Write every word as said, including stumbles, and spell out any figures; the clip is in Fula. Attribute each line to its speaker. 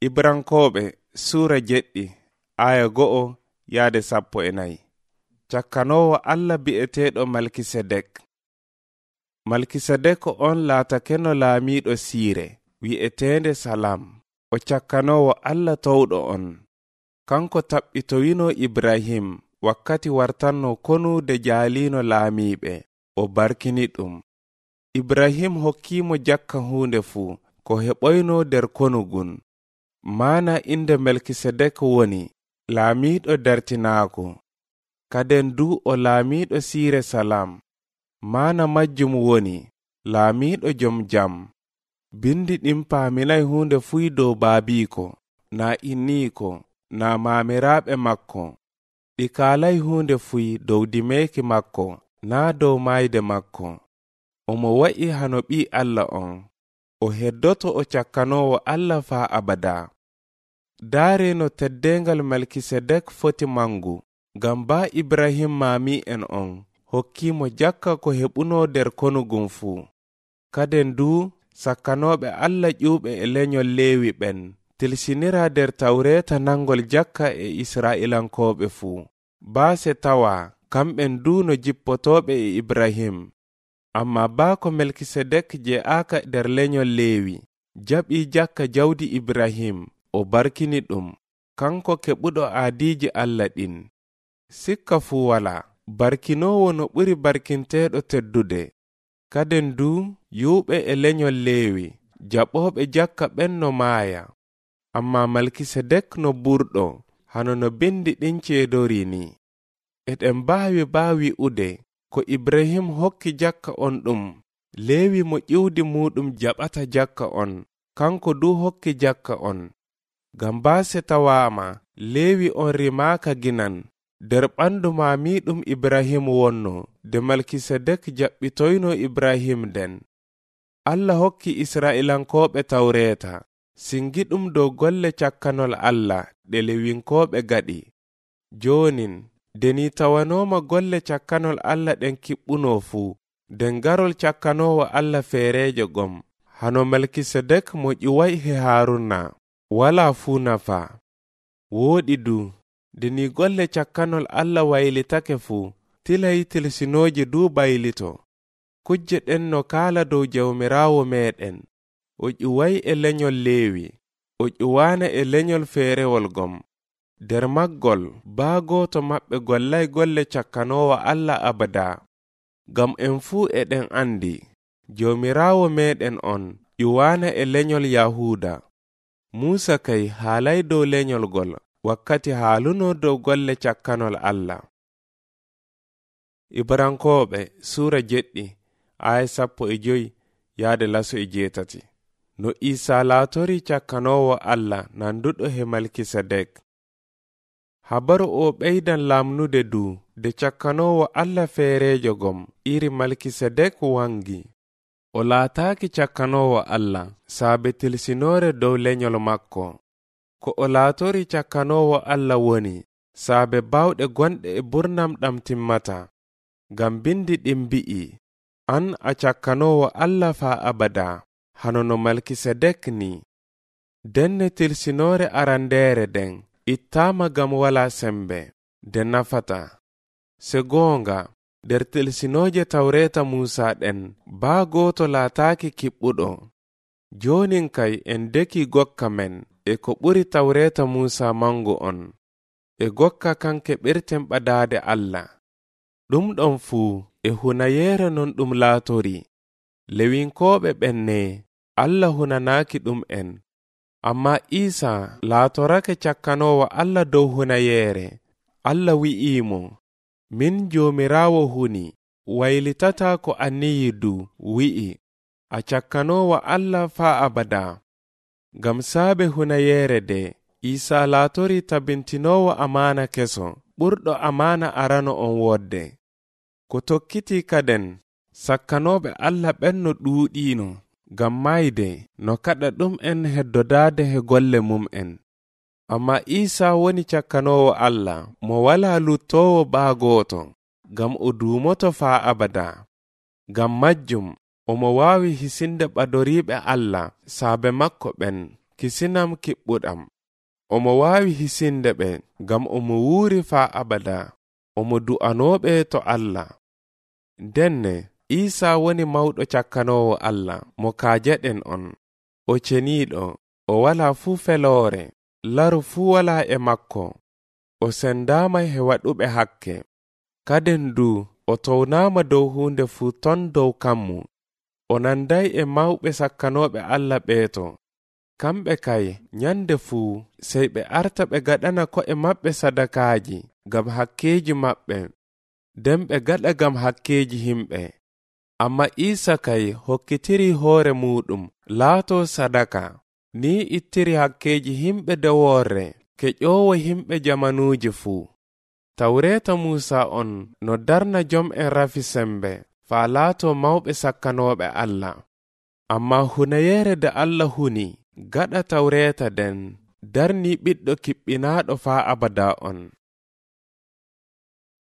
Speaker 1: Ibrankoɓe sura jeɗɗi aya go'o yaade sappo e nayi. Cakkanowo Allah bi'eteɗo Malkisedek. Malkisedek on laatakeno laamiɗo siire wi'etende Salam. O cakkanowo Allah towɗo on. Kanko taɓɓitowino Ibrahim wakkati wartanno konude jaalino laamiɓe, o barkini ɗum. Ibrahim hokkimo jakka hunde fu ko heɓoyno der konugun. Mana inde Melkisedek woni laamiɗo dartinaako. Kaden du o laamiɗo siire Salam. Mana majjum woni laamiɗo jom jam. Bindi ɗin paaminay hunde fuy dow baabiko, na inniko, na maamiraɓe makko. Ɗi kaalay hunde fuy dow dimeeki makko, na dow mayde makko. Omo wa'i hano ɓi Allah on. O heddoto o cakkanowo Allah faa abada. Daare no teddengal Melkisedek foti mangu, ngam ba Ibrahim maami en on hokkimo jakka ko heɓuno der konugun fu. Kaden du sakkanoɓe Allah ƴuɓe e lenyol Lewi ɓen tilsinira der tawreta nangol jakka e Isra'ilankoɓe fu. Baase tawa kamɓen du no jippotoɓe e Ibrahim. Amma baako Melkisedek je aka der lenyol Lewi jaɓi jakka jawdi Ibrahim, o barkini ɗum, kanko keɓuɗo aadiji Allah ɗin. Sikka fu wala barkinowo no ɓuri barkinteɗo teddude. Kaden du yuɓe e lenyol Lewi jaɓoɓe jakka ɓen no maaya. Amma Malkisedek no burɗo hano no bindi ɗin ceedori ni. Eɗen baawi baawi ude ko Ibrahim hokki jakka on ɗum, Lewi mo ƴiwdi muɗum jaɓata jakka on, kanko du hokki jakka on. Gam baase tawama Lewi on rimaka ginan der ɓandu maamiɗum Ibrahim wonno de Malkisedek jaɓɓitoyno Ibrahim den. Allah hokki Isra'ilankoɓe tawreta singiɗum dow golle cakkanol Allah ɗe Lewinkoɓe gaɗi. Jonin deni tawanoma golle cakkanol Allah ɗen kiɓɓuno fu, den garol cakkanowo Allah feerejo gom hano Melkisedek mo ƴuway he Haruna wala fu nafa. Woɗi du deni golle cakkanol Allah waylitake fu, tilay tilsinoje du baylito. Kujje ɗen no kala dow jawmirawo meɗen. O ƴuway e lenyol Lewi, o ƴuwana e lenyol feerewol gom. Der maggol baa goto maɓɓe gollay golle cakkanowo Allah abada. Gam en fuu eɗen andi jawmirawo meɗen on ƴuwana e lenyol Yahuda. Musa kay haalay dow lenyol gol wakkati haaluno dow golle cakkanol Allah. Ibrankoɓe sura jeɗɗi aya sappo e joyi yaade laso e jeetati. No Isa laatori cakkanowo Allah nanduɗo he Malkisedek. Habaru o ɓeydan lamnude du de cakkanowo Allah feerejo gom iri Malkisedek wangi. O laataaki cakkanowo Allah saabe tilsinore dow lenyol makko. Ko o laatori cakkanowo Allah woni saabe bawɗe gonɗe e burnam ɗam timmata. Gam bindi ɗin bi'i, an a cakkanowo Allah faa abada, hano no Malkisedek ni. Denne tilsinore arandere den ittama gam wala sembe, de nafata. Se goonga der tilsinoje tawreta Musa ɗen baa goto laataaki kiɓɓuɗo. Jonin kay en deki gokka men e ko ɓuri tawreta Musa mangu on, e gokka kanke ɓirten ɓadaade Allah. Ɗum ɗon fuu e hunayere non ɗum laatori. Lewinkoɓe ɓenne Allah hunanaaki ɗum en. Amma Isa laatorake cakkanowo Allah dow hunayere. Allah wi'imo, min jomirawo huni waylitata ko anniyi du wi'i, a cakkanowo Allah faa abada. Gam saabe hunayere de Isa laatori tabintinowo amana keso ɓurɗo amana arano on wodde. Ko tokkiti kaden sakkanoɓe Allah ɓen no ɗuuɗino gam mayde no kaɗa ɗum en heddodade he golle mum en. Amma Isa woni cakkanowo Allah mo wala luttowo baa goto, gam o duumoto faa abada. Gam majjum omo waawi hisinde ɓadoriɓe Allah saabe makko ɓen kisinam kiɓɓuɗam. Omo waawi hisinde ɓe ngam omo wuuri faa abada. Omo du'anooɓe to Allah. Denne Isa woni mawɗo cakkanoowo Allah mo kaajeɗen on. O ceniiɗo, o walaa fuu feloore, laru fuu walaa e makko. O sendaama he waɗuɓe hakke. Kaden du o townaama dow huunde fuu ton dow kammu. O nanday e mawɓe sakkanooɓe Allah ɓeeto. Kamɓe kay nyande fuu sey ɓe arta ɓe gaɗana ko'e maɓɓe sadakaaji ngam hakkeeji maɓɓe, nden ɓe gaɗa ngam hakkeeji himɓe. Amma Isa kay hokkitiri hoore muɗum laato sadaka, ni ittiri hakkeeji himɓe dewoore ke ƴoowo himɓe jamanuuji fuu. Tawreeta Muusa on no darna jom en rafi sembe faa laato mawɓe sakkanooɓe Allah. Amma hunayeere de Allah huni gaɗa tawreeta den darni ɓiɗɗo kiɓɓinaaɗo faa abada on.